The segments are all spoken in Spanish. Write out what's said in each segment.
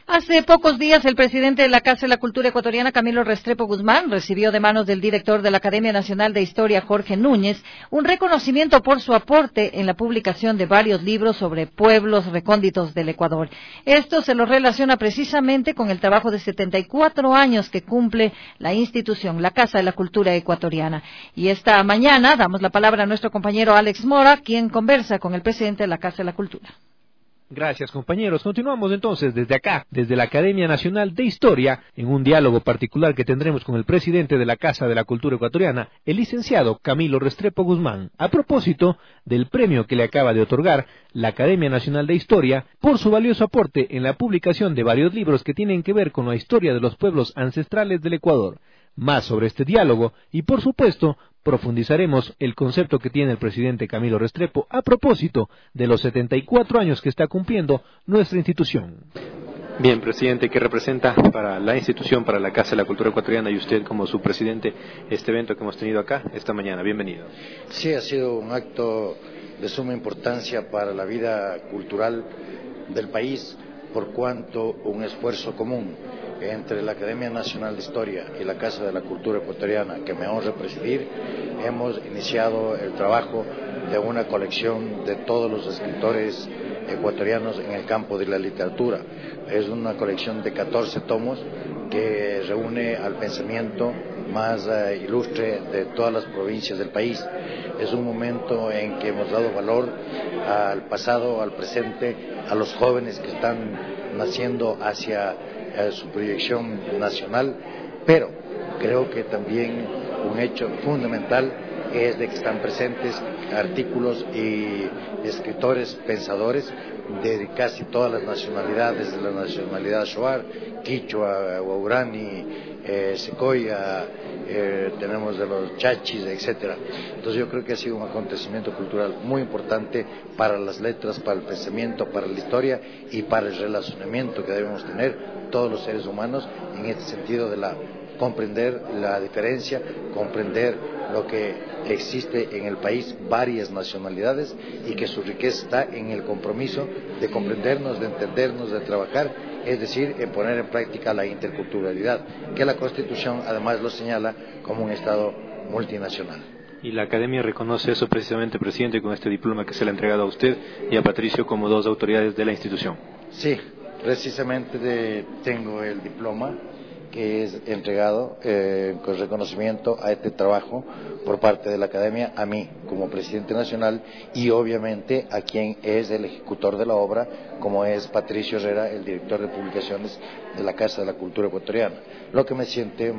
Hace pocos días, el presidente de la Casa de la Cultura Ecuatoriana, Camilo Restrepo Guzmán, recibió de manos del director de la Academia Nacional de Historia, Jorge Núñez, un reconocimiento por su aporte en la publicación de varios libros sobre pueblos recónditos del Ecuador. Esto se lo relaciona precisamente con el trabajo de 74 años que cumple la institución, la Casa de la Cultura Ecuatoriana. Y esta mañana damos la palabra a nuestro compañero Alex Mora, quien conversa con el presidente de la Casa de la Cultura. Gracias, compañeros. Continuamos entonces desde acá, desde la Academia Nacional de Historia, en un diálogo particular que tendremos con el presidente de la Casa de la Cultura Ecuatoriana, el licenciado Camilo Restrepo Guzmán, a propósito del premio que le acaba de otorgar la Academia Nacional de Historia por su valioso aporte en la publicación de varios libros que tienen que ver con la historia de los pueblos ancestrales del Ecuador. Más sobre este diálogo y, por supuesto, profundizaremos el concepto que tiene el presidente Camilo Restrepo a propósito de los 74 años que está cumpliendo nuestra institución. Bien, presidente, ¿qué representa para la institución, para la Casa de la Cultura Ecuatoriana y usted como su presidente este evento que hemos tenido acá esta mañana? Bienvenido. Sí, ha sido un acto de suma importancia para la vida cultural del país, por cuanto un esfuerzo común entre la Academia Nacional de Historia y la Casa de la Cultura Ecuatoriana, que me honra presidir, hemos iniciado el trabajo de una colección de todos los escritores ecuatorianos en el campo de la literatura. Es una colección de 14 tomos que reúne al pensamiento más ilustre de todas las provincias del país. Es un momento en que hemos dado valor al pasado, al presente, a los jóvenes que están naciendo hacia su proyección nacional, pero creo que también un hecho fundamental es de que están presentes artículos y escritores, pensadores de casi todas las nacionalidades, de la nacionalidad Shuar, Quichua, Guaurani, Secoya, tenemos de los Chachis, etcétera. Entonces yo creo que ha sido un acontecimiento cultural muy importante para las letras, para el pensamiento, para la historia y para el relacionamiento que debemos tener todos los seres humanos en este sentido de comprender la diferencia, comprender lo que existe en el país, varias nacionalidades, y que su riqueza está en el compromiso de comprendernos, de entendernos, de trabajar, es decir, en poner en práctica la interculturalidad, que la Constitución además lo señala como un Estado multinacional. Y la Academia reconoce eso precisamente, presidente, con este diploma que se le ha entregado a usted y a Patricio como dos autoridades de la institución. Sí, precisamente tengo el diploma que es entregado con reconocimiento a este trabajo por parte de la Academia, a mí como presidente nacional y obviamente a quien es el ejecutor de la obra, como es Patricio Herrera, el director de publicaciones de la Casa de la Cultura Ecuatoriana, lo que me siente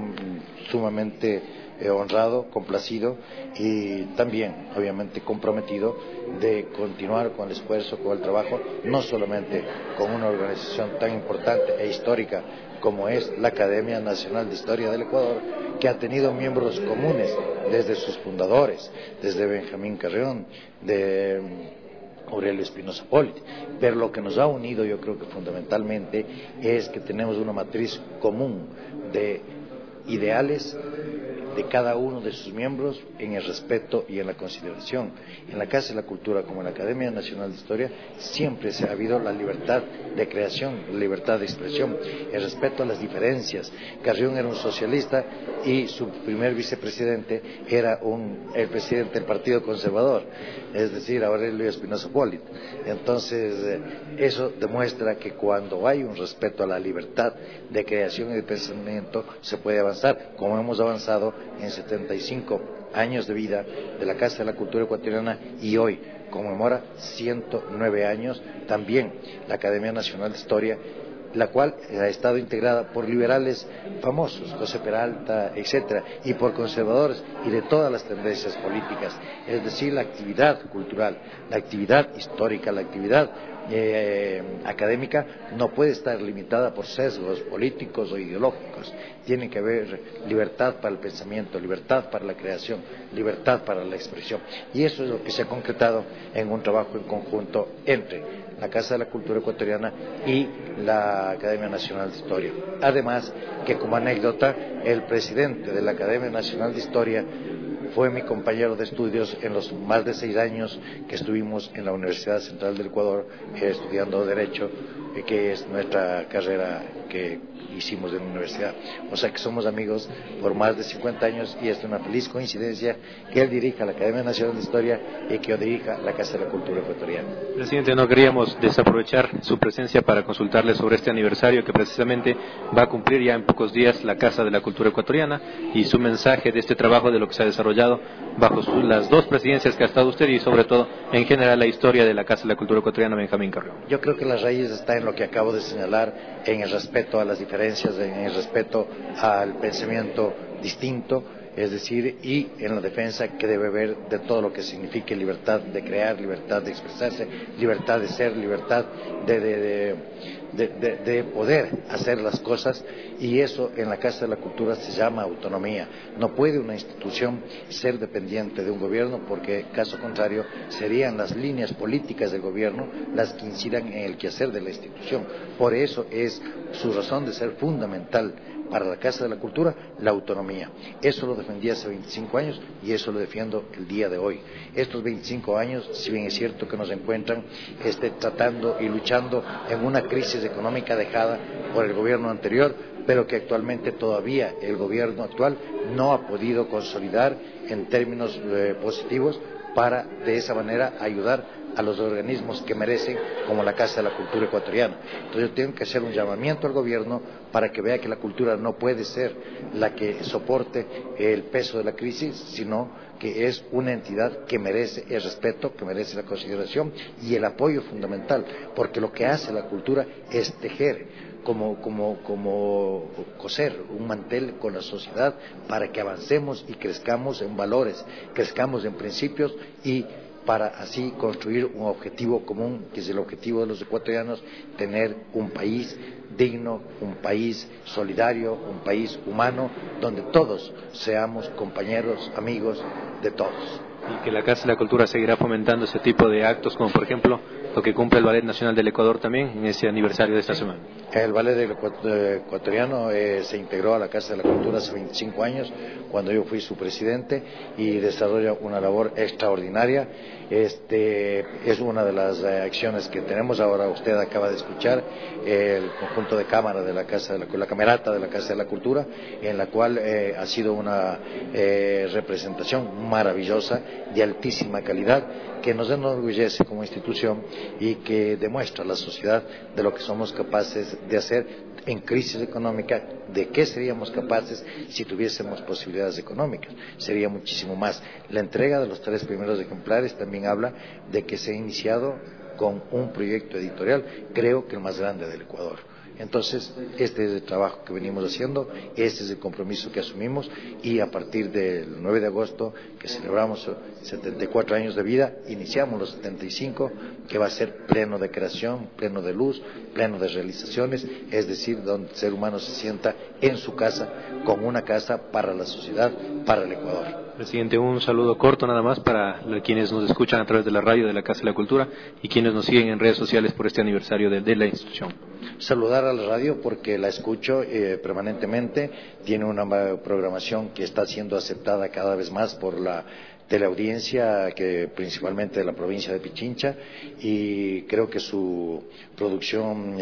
sumamente honrado, complacido y también obviamente comprometido de continuar con el esfuerzo, con el trabajo, no solamente con una organización tan importante e histórica como es la Academia Nacional de Historia del Ecuador, que ha tenido miembros comunes desde sus fundadores, desde Benjamín Carrión, de Aurelio Espinosa Polit, pero lo que nos ha unido yo creo que fundamentalmente es que tenemos una matriz común de ideales de cada uno de sus miembros en el respeto y en la consideración. En la Casa de la Cultura, como en la Academia Nacional de Historia, siempre se ha habido la libertad de creación, la libertad de expresión, el respeto a las diferencias. Carrión era un socialista y su primer vicepresidente era el presidente del Partido Conservador, es decir, Aurelio Espinosa Polit. Entonces, eso demuestra que cuando hay un respeto a la libertad de creación y de pensamiento, se puede avanzar, como hemos avanzado en 75 años de vida de la Casa de la Cultura Ecuatoriana y hoy conmemora 109 años también la Academia Nacional de Historia, la cual ha estado integrada por liberales famosos, José Peralta, etcétera, y por conservadores y de todas las tendencias políticas. Es decir, la actividad cultural, la actividad histórica, la actividad académica no puede estar limitada por sesgos políticos o ideológicos. Tiene que haber libertad para el pensamiento, libertad para la creación, libertad para la expresión. Y eso es lo que se ha concretado en un trabajo en conjunto entre la Casa de la Cultura Ecuatoriana y la Academia Nacional de Historia. Además, que como anécdota, el presidente de la Academia Nacional de Historia fue mi compañero de estudios en los más de 6 años que estuvimos en la Universidad Central del Ecuador estudiando Derecho que es nuestra carrera que hicimos en la universidad. O sea que somos amigos por más de 50 años y es una feliz coincidencia que él dirija la Academia Nacional de Historia y que yo dirija la Casa de la Cultura Ecuatoriana. Presidente, no queríamos desaprovechar su presencia para consultarle sobre este aniversario que precisamente va a cumplir ya en pocos días la Casa de la Cultura Ecuatoriana y su mensaje de este trabajo, de lo que se ha desarrollado bajo las dos presidencias que ha estado usted y sobre todo en general la historia de la Casa de la Cultura Ecuatoriana, Benjamín Carrión. Yo creo que la raíz está en lo que acabo de señalar, en el respeto a las diferencias, en el respeto al pensamiento distinto, es decir, y en la defensa que debe haber de todo lo que signifique libertad de crear, libertad de expresarse, libertad de ser, libertad de poder hacer las cosas, y eso en la Casa de la Cultura se llama autonomía. No puede una institución ser dependiente de un gobierno, porque caso contrario serían las líneas políticas del gobierno las que incidan en el quehacer de la institución. Por eso es su razón de ser fundamental para la Casa de la Cultura, la autonomía. Eso lo defendí hace 25 años y eso lo defiendo el día de hoy. Estos 25 años, si bien es cierto que nos encuentran tratando y luchando en una crisis económica dejada por el gobierno anterior, pero que actualmente todavía el gobierno actual no ha podido consolidar en términos positivos para de esa manera ayudar a los organismos que merecen, como la Casa de la Cultura Ecuatoriana. Entonces yo tengo que hacer un llamamiento al gobierno para que vea que la cultura no puede ser la que soporte el peso de la crisis, sino que es una entidad que merece el respeto, que merece la consideración y el apoyo fundamental, porque lo que hace la cultura es tejer, como coser un mantel con la sociedad para que avancemos y crezcamos en valores, crezcamos en principios y para así construir un objetivo común, que es el objetivo de los ecuatorianos, tener un país digno, un país solidario, un país humano, donde todos seamos compañeros, amigos de todos. Y que la Casa de la Cultura seguirá fomentando ese tipo de actos, como por ejemplo lo que cumple el Ballet Nacional del Ecuador también en ese aniversario de esta semana. El Ballet Ecuatoriano se integró a la Casa de la Cultura hace 25 años, cuando yo fui su presidente, y desarrolla una labor extraordinaria. Es una de las acciones que tenemos ahora. Usted acaba de escuchar el conjunto de cámara de la Casa de la Camerata de la Casa de la Cultura, en la cual ha sido una representación maravillosa, de altísima calidad, que nos enorgullece como institución y que demuestra a la sociedad de lo que somos capaces de hacer en crisis económica, de qué seríamos capaces si tuviésemos posibilidades económicas. Sería muchísimo más. La entrega de los 3 primeros ejemplares también habla de que se ha iniciado con un proyecto editorial, creo que el más grande del Ecuador. Entonces, este es el trabajo que venimos haciendo, este es el compromiso que asumimos, y a partir del 9 de agosto, que celebramos 74 años de vida, iniciamos los 75, que va a ser pleno de creación, pleno de luz, pleno de realizaciones, es decir, donde el ser humano se sienta en su casa, con una casa para la sociedad, para el Ecuador. Presidente, un saludo corto nada más para quienes nos escuchan a través de la radio de la Casa de la Cultura y quienes nos siguen en redes sociales por este aniversario de la institución. Saludar a la radio porque la escucho permanentemente, tiene una programación que está siendo aceptada cada vez más por la teleaudiencia, que principalmente de la provincia de Pichincha, y creo que su producción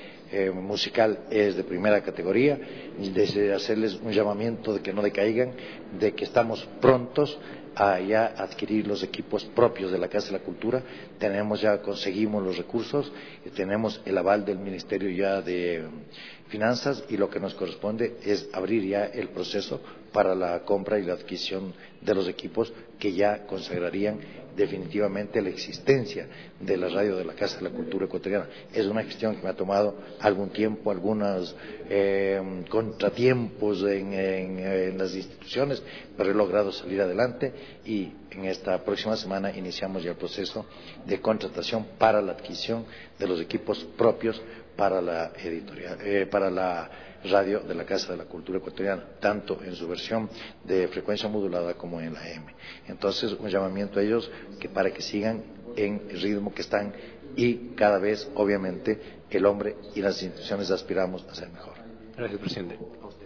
musical es de primera categoría. Desde hacerles un llamamiento de que no decaigan, de que estamos prontos a ya adquirir los equipos propios de la Casa de la Cultura. Conseguimos los recursos, tenemos el aval del Ministerio ya de Finanzas, y lo que nos corresponde es abrir ya el proceso para la compra y la adquisición de los equipos que ya consagrarían definitivamente la existencia de la radio de la Casa de la Cultura Ecuatoriana. Es una gestión que me ha tomado algún tiempo, algunos contratiempos en las instituciones, pero he logrado salir adelante, y en esta próxima semana iniciamos ya el proceso de contratación para la adquisición de los equipos propios para la para la radio de la Casa de la Cultura Ecuatoriana, tanto en su versión de frecuencia modulada como en la M. Entonces, un llamamiento a ellos para que sigan en el ritmo que están, y cada vez, obviamente, el hombre y las instituciones aspiramos a ser mejor. Gracias, presidente.